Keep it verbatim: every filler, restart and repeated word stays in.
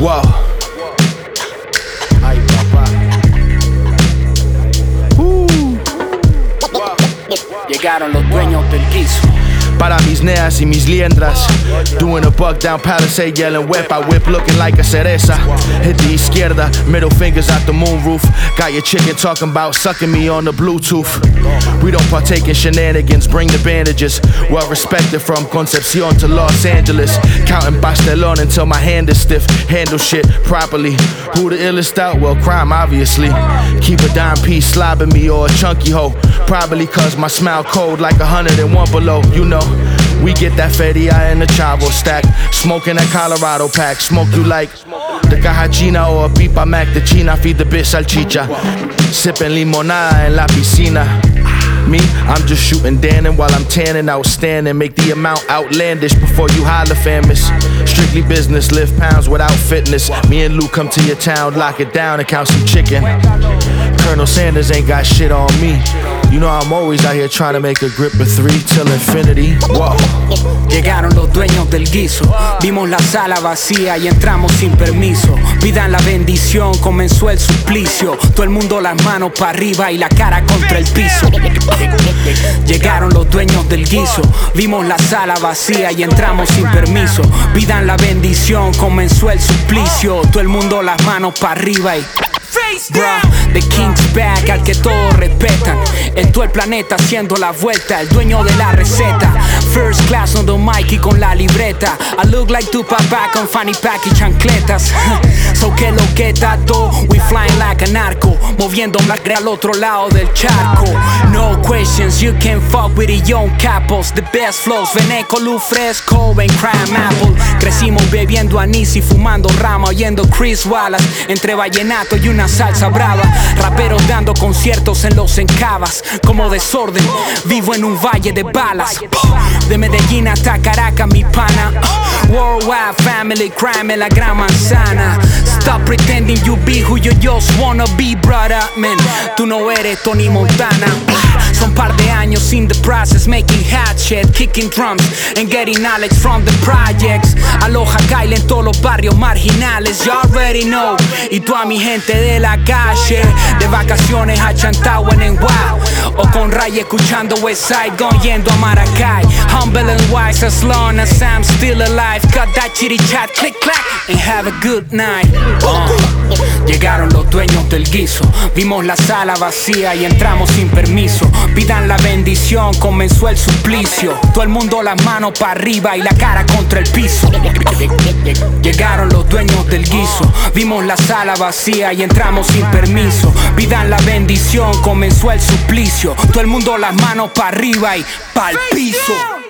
Wow. Ay, papá. Uh. Llegaron los dueños del guiso. Para mis neas y mis liendras, doing a buck down Palisade, yelling whip. I whip looking like a cereza. Hit the izquierda, middle fingers out the moon roof. Got your chicken talking about sucking me on the Bluetooth. We don't partake in shenanigans, bring the bandages. Well respected from Concepcion to Los Angeles. Counting pastelon until my hand is stiff. Handle shit properly. Who the illest out? Well, crime obviously. Keep a dime piece slobbing me or a chunky hoe. Probably cause my smile cold like a hundred and one below, you know. We get that feria in the chavo stack. Smoking that Colorado pack. Smoke you like the caja china or a pipa mac. The china feed the bitch salchicha. Sipping limonada en la piscina. Me, I'm just shooting Dannon while I'm tanning, outstanding. Make the amount outlandish before you holler famous. Strictly business, lift pounds without fitness. Me and Lou come to your town, lock it down and count some chicken. Colonel Sanders ain't got shit on me. You know I'm always out here trying to make a grip of three till infinity. Whoa. Llegaron los dueños del guiso. Vimos la sala vacía y entramos sin permiso. Pidan la bendición, comenzó el suplicio. Todo el mundo las manos para arriba y la cara contra el piso. Llegaron los dueños del guiso. Vimos la sala vacía y entramos sin permiso. Pidan la bendición, comenzó el suplicio. Todo el mundo las manos para arriba y... Bruh, the king's back, al que todos respetan. En todo el planeta haciendo la vuelta, el dueño de la receta. First class on the mic y con la libreta. I look like Tupac back con fanny pack y chancletas. So que lo que tato, we flying like a narco. Moviendo la gre al otro lado del charco. No questions, you can fuck with the young capos. The best flows, Veneco, Lu Fresco, en Crime Apple. Crecimos bebiendo anís y fumando rama, oyendo Chris Wallace. Entre vallenato y una salsa brava, raperos dando conciertos en los encabas. Como desorden, vivo en un valle de balas. De Medellín hasta Caracas, mi pana. Worldwide family crime en la gran manzana. Stop pretending you be who you just wanna be, brother. Man, tú no eres Tony Montana. Son par de años in the process, making hot shit, kicking drums and getting knowledge from the projects. Aloha Kyle en todos los barrios marginales, you already know. Y tú a mi gente de la calle, de vacaciones a Chantagua en Wow, o con Ray escuchando Westside, Gun yendo a Maracay. Humble and wise as long as I'm still alive. Cut that chitty chat, click clack and have a good night. uh. Llegaron los dueños del guiso. Vimos la sala vacía y entramos sin permiso. Pidan la bendición, comenzó el suplicio. Todo el mundo las manos para arriba y la cara contra el piso. Llegaron los dueños del guiso. Vimos la sala vacía y entramos sin permiso. Pidan la bendición, comenzó el suplicio. Todo el mundo las manos para arriba y pa'l piso.